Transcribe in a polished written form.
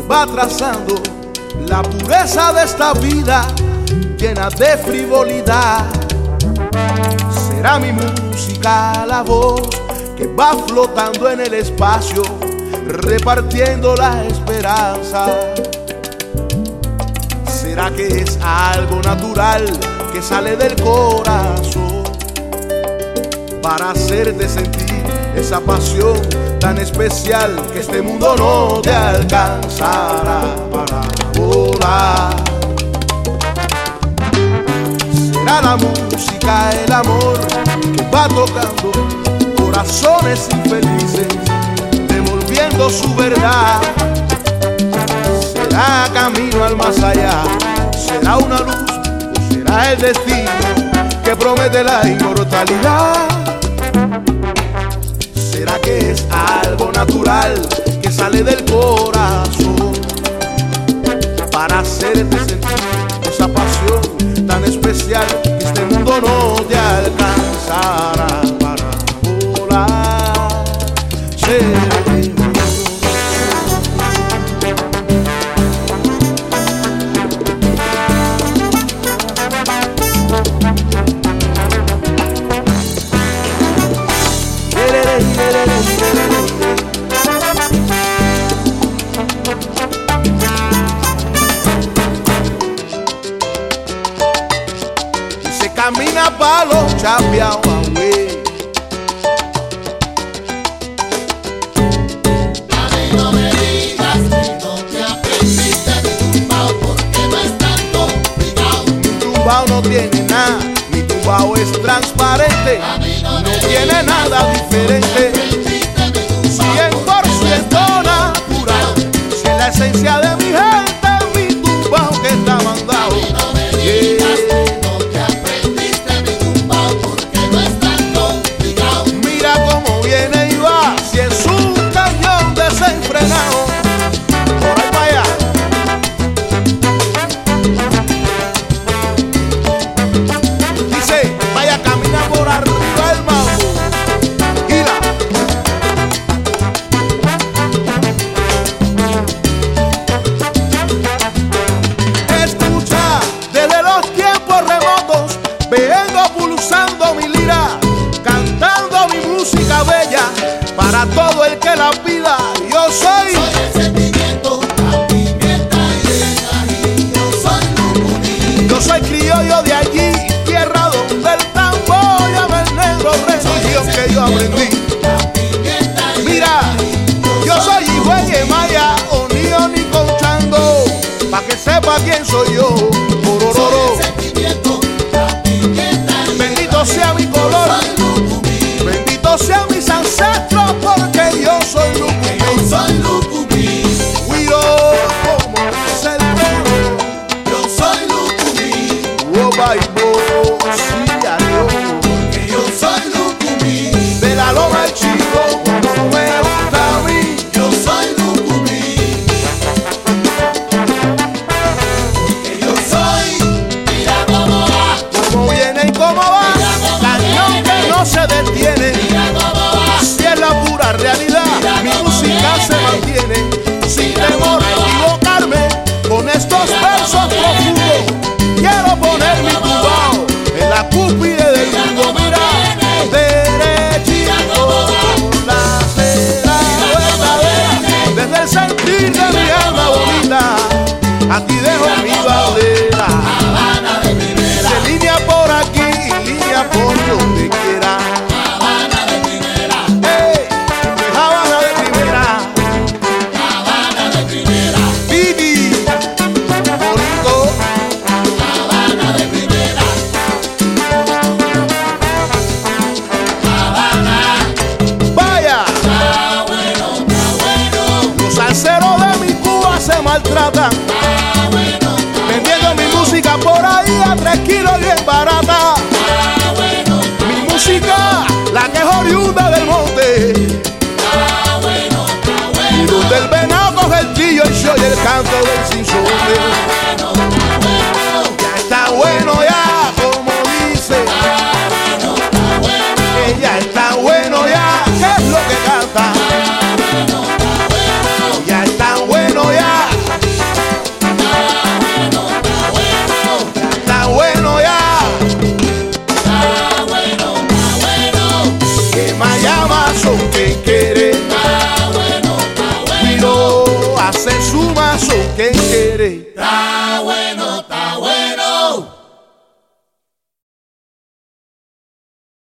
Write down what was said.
va trazando la pureza de esta vida llena de frivolidad. Será mi música la voz que va flotando en el espacio, repartiendo la esperanza. ¿Será que es algo natural que sale del corazón para hacerte sentir esa pasión tan especial que este mundo no te alcanzará para volar? Será la música, el amor que va tocando corazones infelices, devolviendo su verdad. Será camino al más allá, será una luz o será el destino que promete la inmortalidad. ¿Será que es algo natural que sale del corazón para hacerte sentir esa pasión tan especial que este mundo no te alcanzará para volar? Camina pa' los chapeados, güey. A mí no me digas que no te aprendiste mi tumbao, porque no es tan complicado. Mi tumbao no tiene nada, mi tumbao es transparente, A mí no me tiene nada diferente. 100% natural, si es la esencia de mi gente, mi tumbao que está mandado. Para todo el que la pida, yo soy el sentimiento, la pimienta y el ají. Yo soy Lucumí. Yo soy criollo de allí, tierra donde el tambor llama el negro, religión que yo aprendí. La pimienta y Mira, yo soy hijo de Yemaya, Onío ni Conchango, pa' que sepa quién soy yo. soy el sentimiento, la pimienta y Bendito sea mi color, soy Lucumí. bendito sea mis ancestros, porque yo soy Lucumí. Yo soy Lucumí. Guiro, como es el toro. Yo soy Lucumí. Oh, baibo, sí, adiós. Que yo soy Lucumí. De la loma el chico, como me gusta a mí. Yo soy Lucumí. Que yo soy. Mira cómo va. Cómo viene y cómo va, cañón que no se detiene. Mira cómo va. Si es la pura realidad, mi música se mantiene. Sin temor a equivocarme, con estos versos profundos, quiero poner mi tumbao en la cúspide del mundo. Mira, derechito por la acera verdadera, desde el sentir de mi alma bonita, a ti dejo mi bandera. Habana de primera. Se línea por aquí y línea por donde quiera. Habana de primera. Hey, Habana de primera. Habana de primera. Vivi, bonito. Habana de primera. Habana. Vaya, Está bueno, está bueno. los salseros de mi Cuba se maltratan, Está bueno, vendiendo mi música por ahí a 3 kilos bien barata. está bueno. Mi música, la que es oriunda del monte, Está bueno, está y bueno. donde el venado coge el trillo, el show y el canto del